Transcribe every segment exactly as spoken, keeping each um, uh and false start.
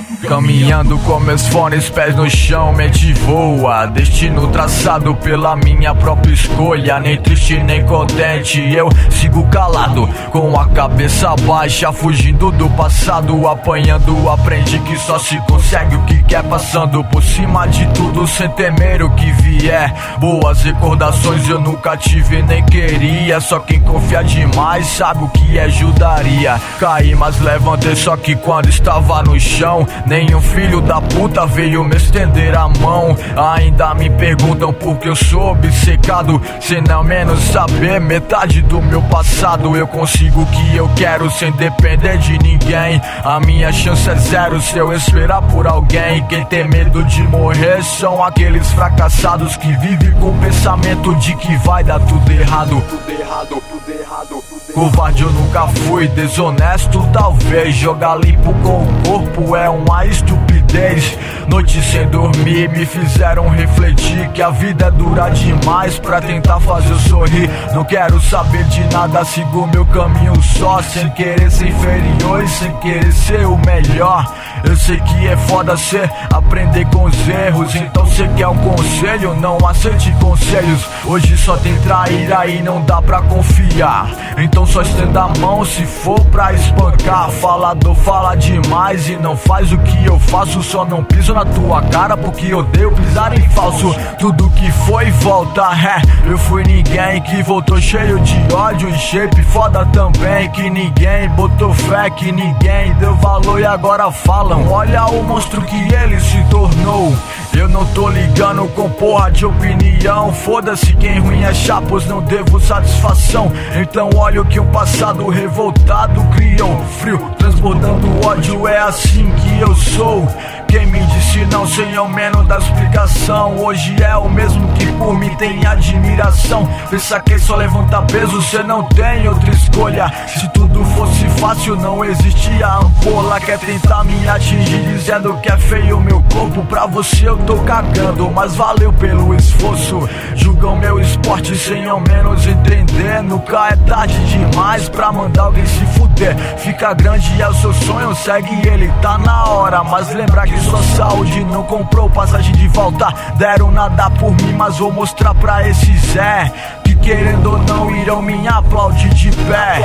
Caminhando com meus fones, pés no chão, mente voa. Destino traçado pela minha própria escolha. Nem triste nem contente, eu sigo calado, com a cabeça baixa, fugindo do passado. Apanhando, aprendi que só se consegue o que quer, passando por cima de tudo sem temer o que vier. Boas recordações eu nunca tive nem queria. Só quem confia demais sabe o que é ajudaria. Caí mas levantei, só que quando estava no chão, nenhum filho da puta veio me estender a mão. Ainda me perguntam por que eu sou obcecado, sem ao menos saber metade do meu passado. Eu consigo o que eu quero sem depender de ninguém. A minha chance é zero se eu esperar por alguém. Quem tem medo de morrer são aqueles fracassados que vivem com o pensamento de que vai dar tudo errado. Tudo errado, tudo errado, tudo errado. Covarde eu nunca fui, desonesto talvez. Jogar limpo com o corpo é uma estupidez. Noites sem dormir me fizeram refletir que a vida é dura demais pra tentar fazer eu sorrir. Não quero saber de nada, sigo meu caminho só, sem querer ser inferior e sem querer ser o melhor. Eu sei que é foda ser aprender com os erros, então cê quer um conselho, não aceite conselhos. Hoje só tem traíra e não dá pra confiar, então só estenda a mão se for pra espancar. Falador fala demais e não faz o que eu faço. Só não piso na tua cara porque odeio pisar em falso. Tudo que foi volta, é, eu fui ninguém que voltou cheio de ódio e shape foda também. Que ninguém botou fé, que ninguém deu valor e agora falam, olha o monstro que ele se tornou. Eu não tô ligando com porra de opinião. Foda-se quem ruim achar, pois não devo satisfação. Então olha o que um passado revoltado criou. Frio, transbordando ódio, é assim que eu sou. Quem me disse não sem ao menos da explicação, hoje é o mesmo que por mim tem admiração. Pensa que só levanta peso, cê não tem outra escolha. Se tudo fosse fácil não existia ampola. Quer tentar me atingir dizendo que é feio o meu corpo. Pra você eu tô cagando, mas valeu pelo esforço. Julgam meu esporte sem ao menos entender. Nunca é tarde demais pra mandar alguém se fuder. Fica grande é o seu sonho, segue ele, tá na hora. Mas lembra que sua saúde não comprou passagem de volta. Deram nada por mim, mas vou mostrar pra esse Zé que querendo ou não irão me aplaudir de pé.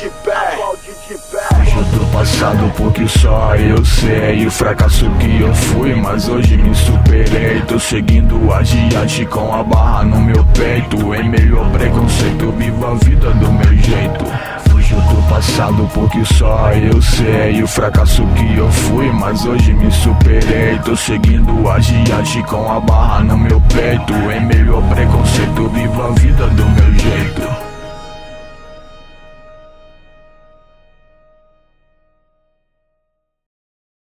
Fujo do passado porque só eu sei o fracasso que eu fui, mas hoje me superei. Tô seguindo adiante com a barra no meu peito. Em meio ao preconceito vivo a vida do meu jeito. Fujo do passado porque só eu sei o fracasso que eu fui, mas hoje me superei. Tô seguindo adiante com a barra no meu peito. Em meio ao preconceito